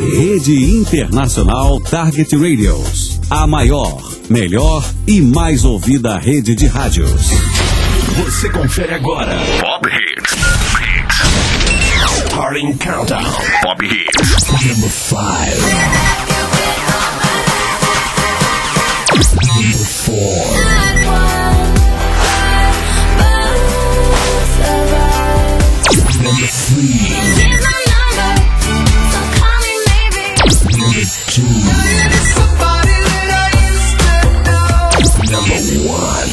Rede Internacional Target Radios. A maior, melhor e mais ouvida rede de rádios. Você confere agora Pop Hits. Starting Countdown. Pop Hits. Number 5. Number 4. Number 3. Number 2. Number 1.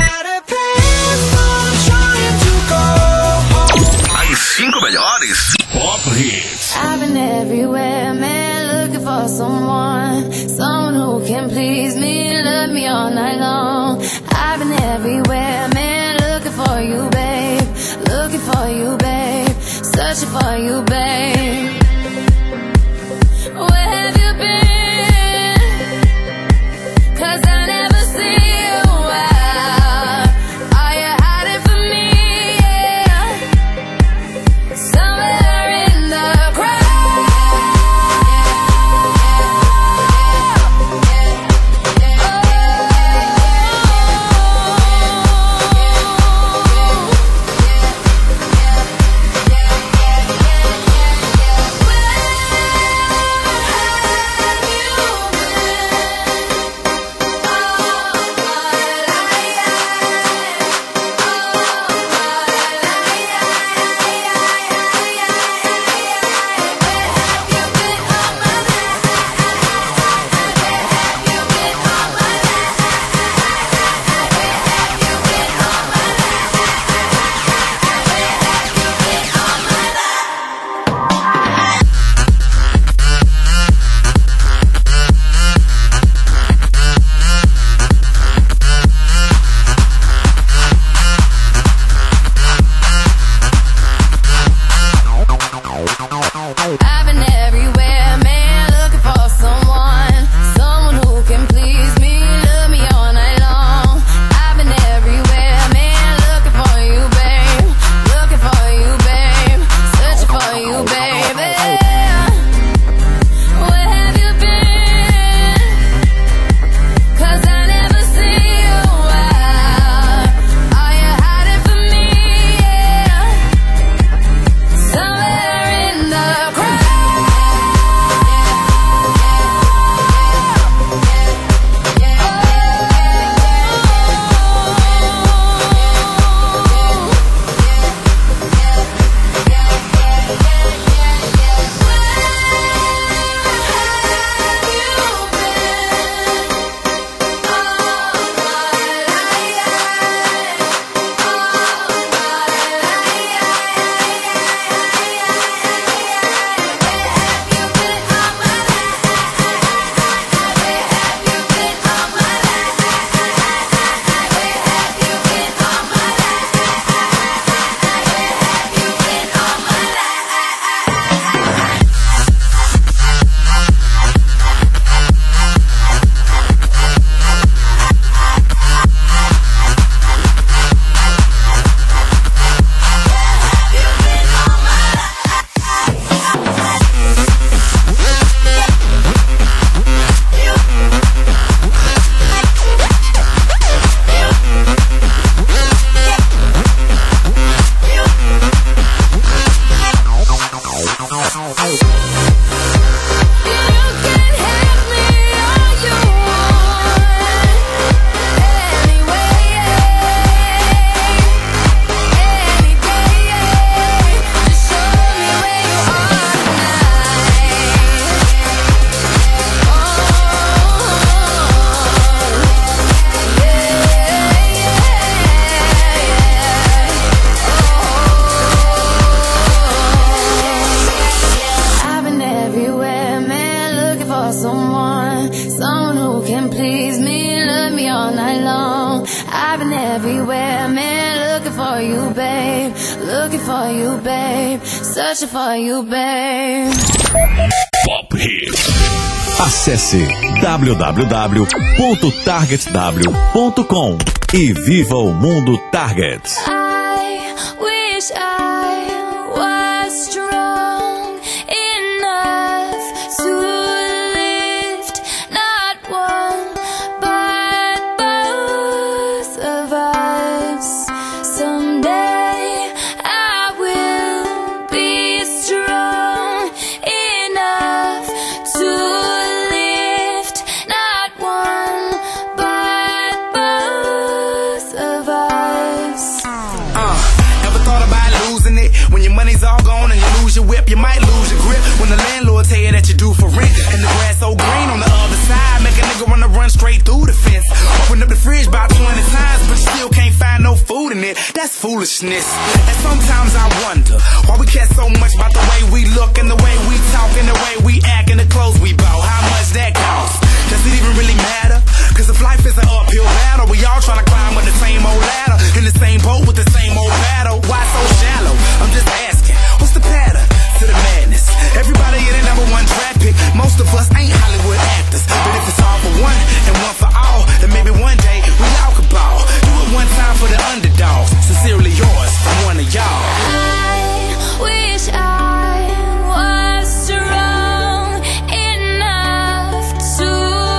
As 5 melhores Pop Hits. I've been everywhere, man, looking for someone who can please me, love me all night long. I've been everywhere, man, looking for you, babe, searching for you, babe. Where have you been? 'Cause I never see you out. Are you hiding from me? Yeah. Somewhere in the crowd. I've been everywhere, man, looking for someone who can please me, love me all night long. I've been everywhere, man, looking for you, babe, searching for you, baby. Where have you been? 'Cause I never see you out. Are you hiding from me? Yeah. Somewhere in the someone who can please me, love me all night long. I've been everywhere, man, looking for you, babe, searching for you, babe. Pop Hits. Acesse www.targetw.com e viva o mundo Target. I wish I was strong enough to money's all gone and you lose your whip, you might lose your grip when the landlord tell you that you're due for rent. And the grass so green on the other side, make a nigga wanna run straight through the fence. Open up the fridge about 20 times, but you still can't find no food in it. That's foolishness. And sometimes I wonder why we care so much about the way we look and the way we talk and the way we act and the clothes we bought. How much that costs? Does it even really matter? Cause if life is an uphill battle, we all tryna climb with the same old ladder, in the same boat with the same old battle. Why so shallow? I'm just asking, what's the pattern to the madness? Everybody in the #1 draft pick. Most of us ain't Hollywood actors, but if it's all for one and one for all, then maybe one day we all could ball. Do it one time for the underdogs. Sincerely yours from one of y'all. I wish I was strong enough to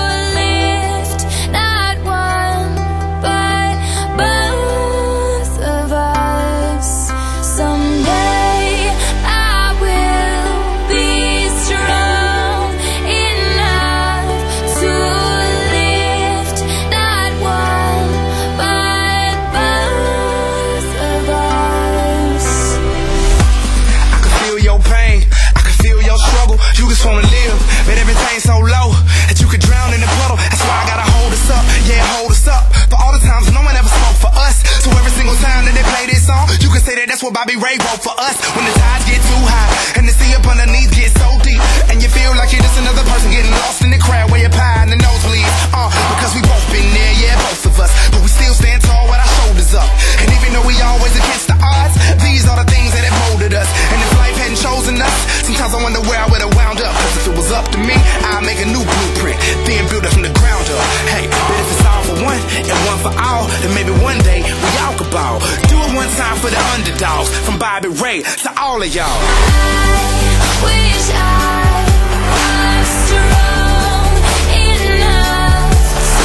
lift not one but both of us. Someday I will be strong enough to lift not one but both of us. I can feel your pain, I can feel your struggle. You just wanna live, but everything's so low that you could drown in the puddle. That's why I gotta hold us up, yeah, hold us up. For all the times no one ever spoke for us, so every single time that they play this song, you can say that that's what Bobby Ray wrote for us. When the tides get too high and the sea up underneath gets so deep, and you feel like you're just another person getting lost in the crowd where you're pie and the nosebleed. Because we both been there, yeah, both of us, but we still stand tall with our shoulders up. And even though we always against the odds, these are the things that have molded us. And if life hadn't chosen us, sometimes I wonder where I would have wound up. Cause if it was up to me, I'd make a new blueprint, then build it from the ground up. Hey, but if it's all for one and one for all, then maybe one day we all could ball. Do it one time for the underdogs, from Bobby Ray to all of y'all. I wish I was strong enough to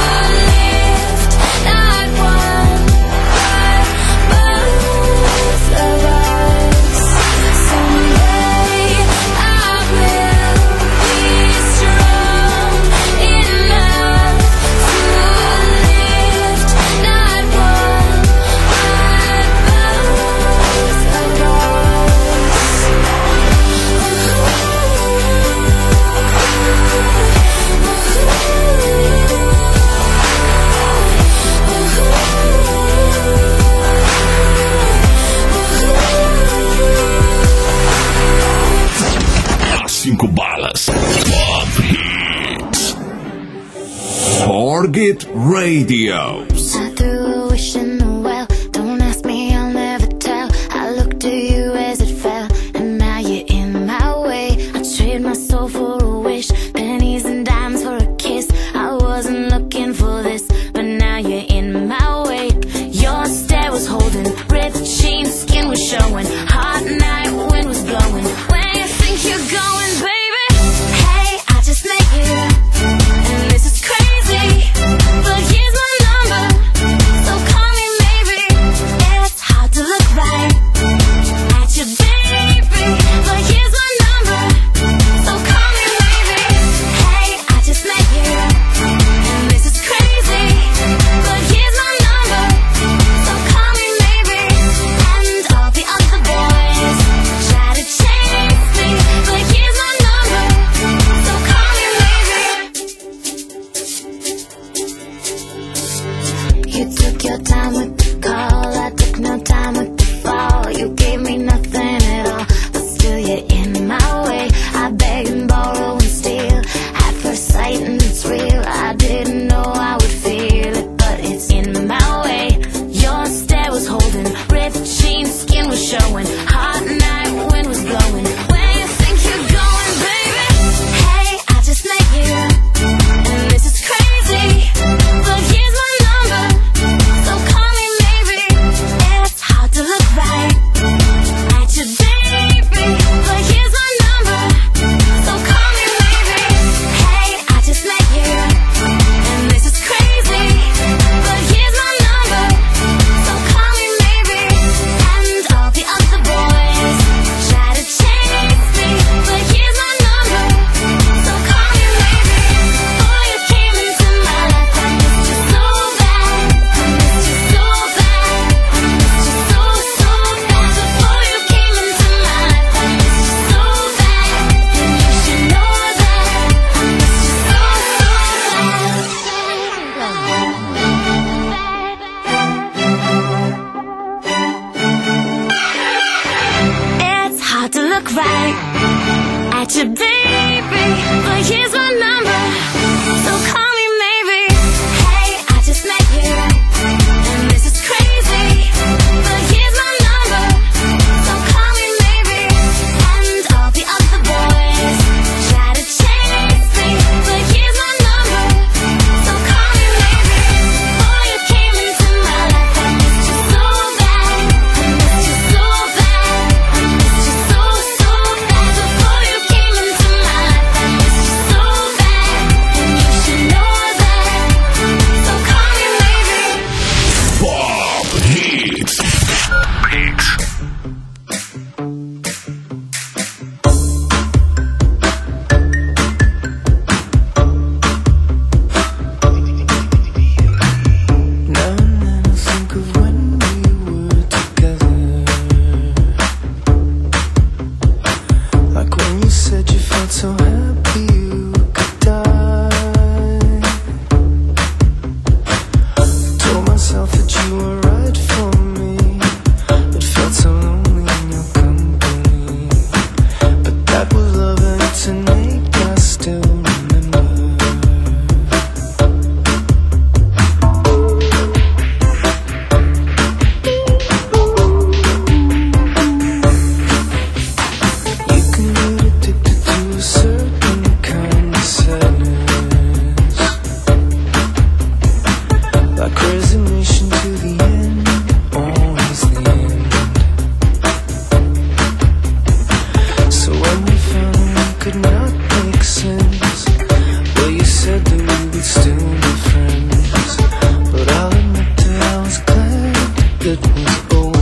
lift not one but both of us. Someday I will be strong enough to lift not one but both of Cinco balas. Pop Hits. Target Radio. I threw a wish in the well. Don't ask me, I'll never tell. I looked to you as it fell, and now you're in my way. I trade my soul for a wish, pennies and dimes for a kiss. I wasn't looking for this, but now you're in my way. Your stare was holding, ripped jeans, skin was showing. Hot night, wind was blowing. Where you think you're going, baby? Hey, I just met you, and this is crazy, but here's my number, so call me maybe. It's hard to look right look right at your baby, but here's my number, so call me maybe. Hey, I just met you, and this is crazy, but here's my number, so call me maybe. And all the other boys try to chase me, but here's my number, so call me maybe. Before you came into my life, I missed you so bad, I missed you so bad, I missed you so bad. Before you came into my life, I missed you so bad, and you should know that, so call me maybe. Pop Hits. Now and then I think of when we were together, like when you said you felt so happy you could die. Told myself that you were right for me, but felt so lonely in your company. But that was love and tonight I still remember. You can get addicted to a certain kind of sadness, like resignation to the end, always the end. So when we found we could not make sense, well, you said that we would still be friends, but I'll admit that I was glad that it was over.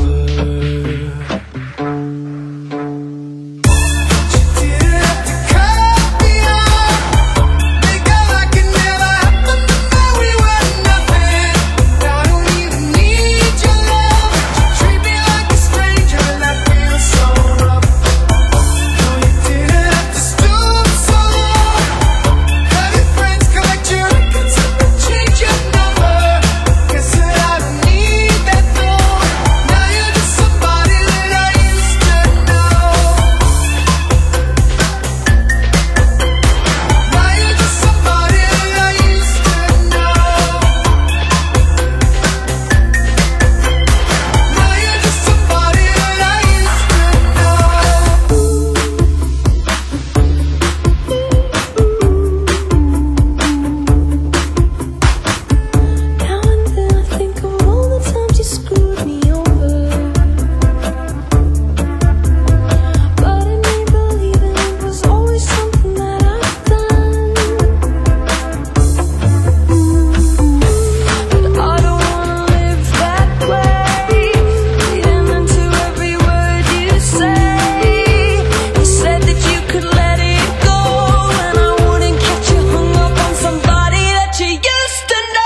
Now and then I think of all the times you screwed me over, but I may believe it was always something that I've done. But I don't wanna live that way, reading into every word you say. You said that you could let it go, and I wouldn't catch you hung up on somebody that you used to know.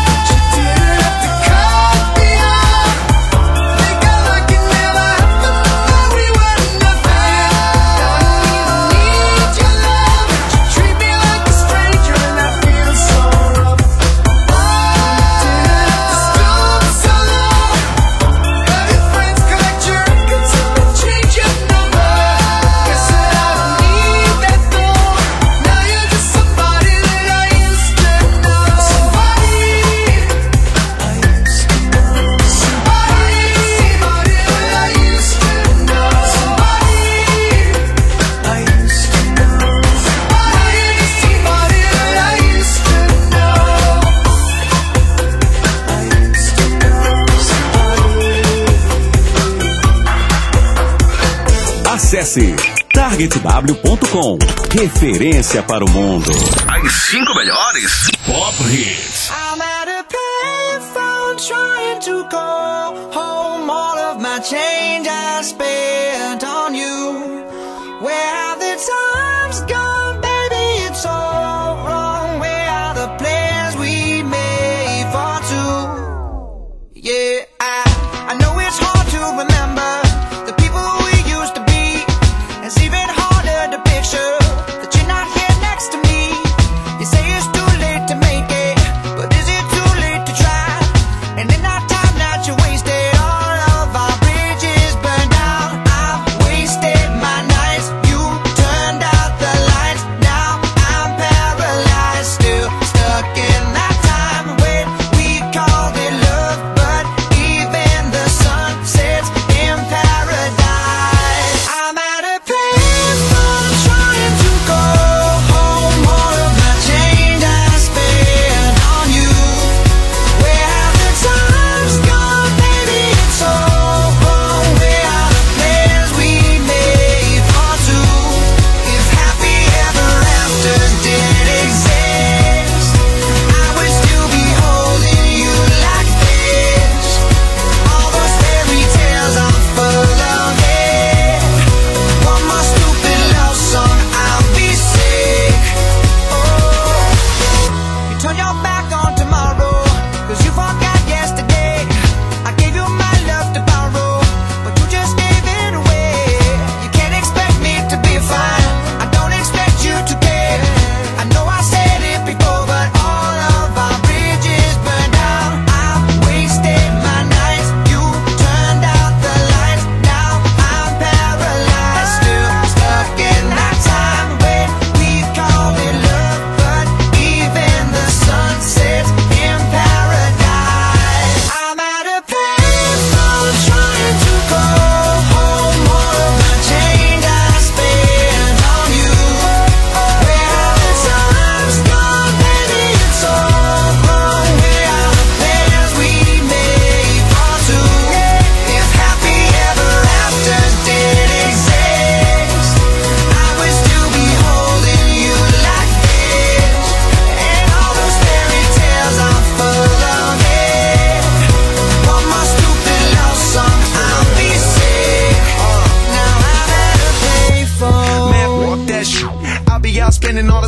Acesse targetw.com. Referência para o mundo. As 5 melhores Pop Hits. I'm at a payphone trying to call home. All of my change I spent on you. Where have the times gone, baby? It's all wrong. Where are the plans we made for two? Yeah, I know it's hard to remember the people we used to be. It's even harder to picture that you're not here next to me. You say it's too late to make it, but is it too late to try? And in our time that you wasted, all of our bridges burned down.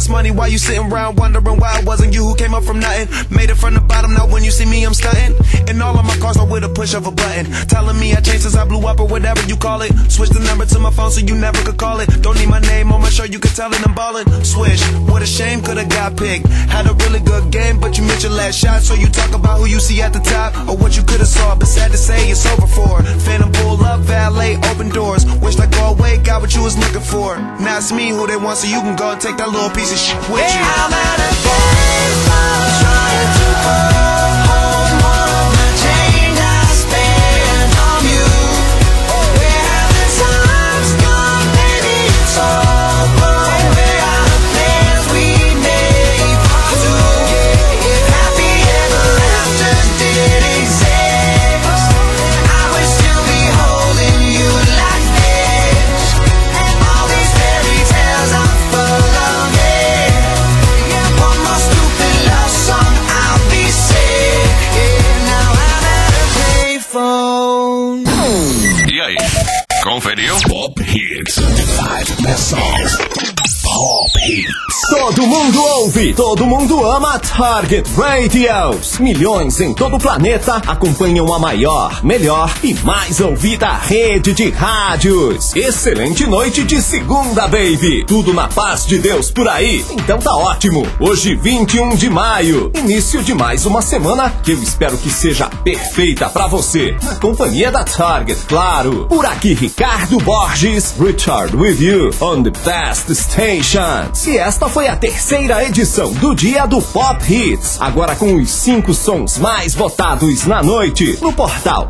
us money while you sitting around wondering why it wasn't you who came up from nothing. Made it from the bottom, now when you see me I'm stunting. And all of my cars are with a push of a button, telling me I changed since I blew up or whatever you call it. Switch the number to my phone so you never could call it. Don't need my name on my shirt, you could tell it I'm ballin'. Switch, what a shame, could've got picked. Had a really good game, but you missed your last shot. So you talk about who you see at the top or what you could've saw, but sad to say it's over for. Phantom pull up, valet, open doors. Wished I go away, got what you was looking for. Now it's me who they want, so you can go and take that little piece of shit with you. I'm at a baseball trying to go home. All of my change I spent on you. Where have the times gone, baby? It's over. Where are the plans we made for two? If happy ever after did exist, I would still be holding you like this. And all these fairy tales are full of it. One more stupid love song, I'll be sick. Yeah, now I'm at a payphone. E aí, conferiu? Pop Hits, 5 best songs. Pop Hits. Todo mundo ouve, todo mundo ama Target Radios. Milhões em todo o planeta acompanham a maior, melhor e mais ouvida rede de rádios. Excelente noite de segunda, baby. Tudo na paz de Deus por aí. Então tá ótimo. Hoje, 21 de maio, início de mais uma semana que eu espero que seja perfeita pra você. Na companhia da Target, claro. Por aqui, Ricardo Borges, Richard with you on the best station. E esta foi a terceira edição do Dia do Pop Hits. Agora com os 5 sons mais votados na noite no portal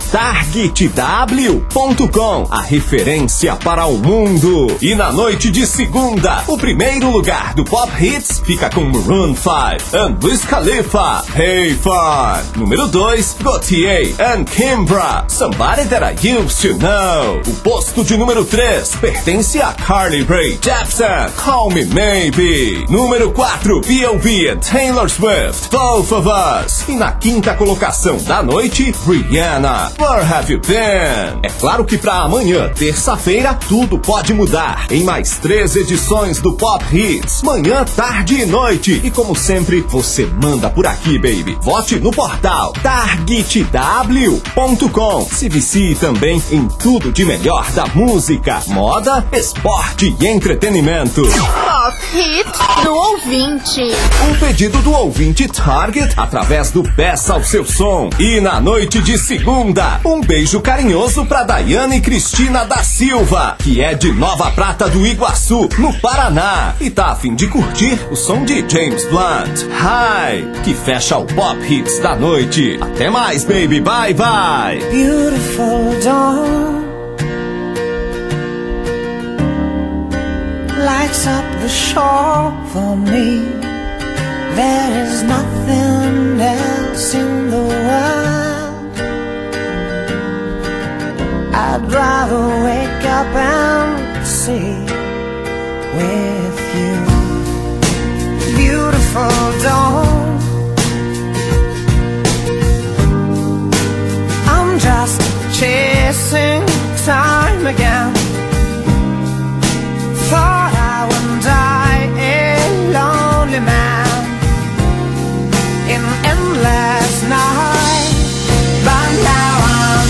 targetw.com, a referência para o mundo. E na noite de segunda, o primeiro lugar do Pop Hits fica com Maroon 5 and Wiz Khalifa, Hey Fun. Número 2, Gautier and Kimbra, Somebody That I Used to Know. O posto de número 3 pertence a Carly Rae Jepsen, Call Me Maybe. Número 4, B.O.B. and Taylor Swift, Both of Us. E na quinta colocação da noite, Rihanna, Where Have You Been? É claro que pra amanhã, terça-feira, tudo pode mudar. Em mais 3 edições do Pop Hits, manhã, tarde e noite. E como sempre, você manda por aqui, baby. Vote no portal targetw.com. Se vicie também em tudo de melhor da música, moda, esporte e entretenimento. Pop Hits do ouvinte. Um pedido do ouvinte Target através do Peça ao Seu Som. E na noite de segunda, um beijo carinhoso pra Daiane Cristina da Silva, que é de Nova Prata do Iguaçu, no Paraná, e tá a fim de curtir o som de James Blunt, Hi, que fecha o Pop Hits da noite. Até mais, baby, bye bye. Beautiful dawn lights up the shore for me. There is nothing else in the world I'd rather wake up and see with you. Beautiful dawn, I'm just chasing time again. Thought I wouldn't die a lonely man in endless night, but now I'm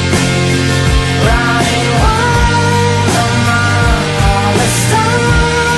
high, running wild among all the stars.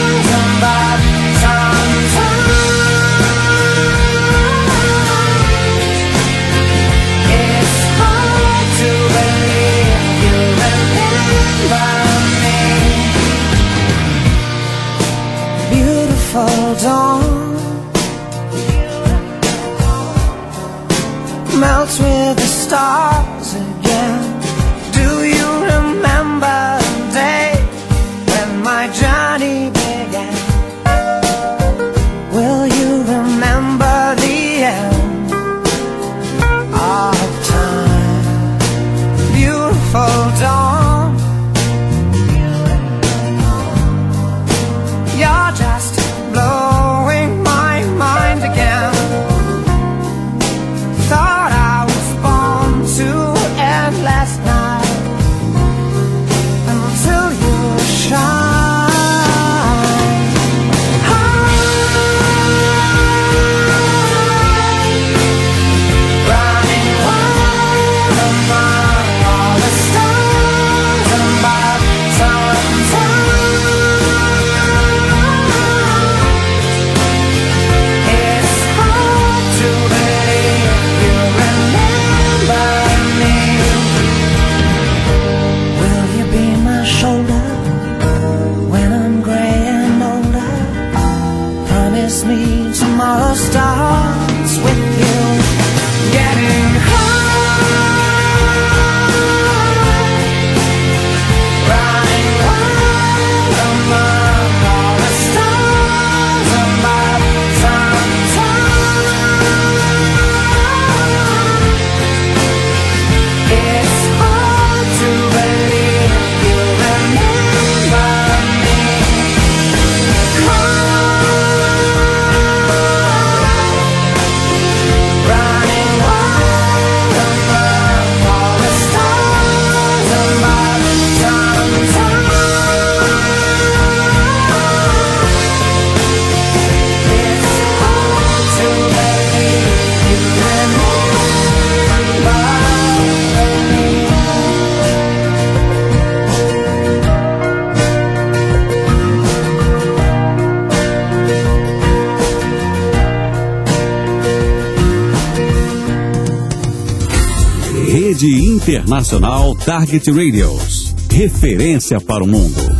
Rede Internacional Target Radios. Referência para o mundo.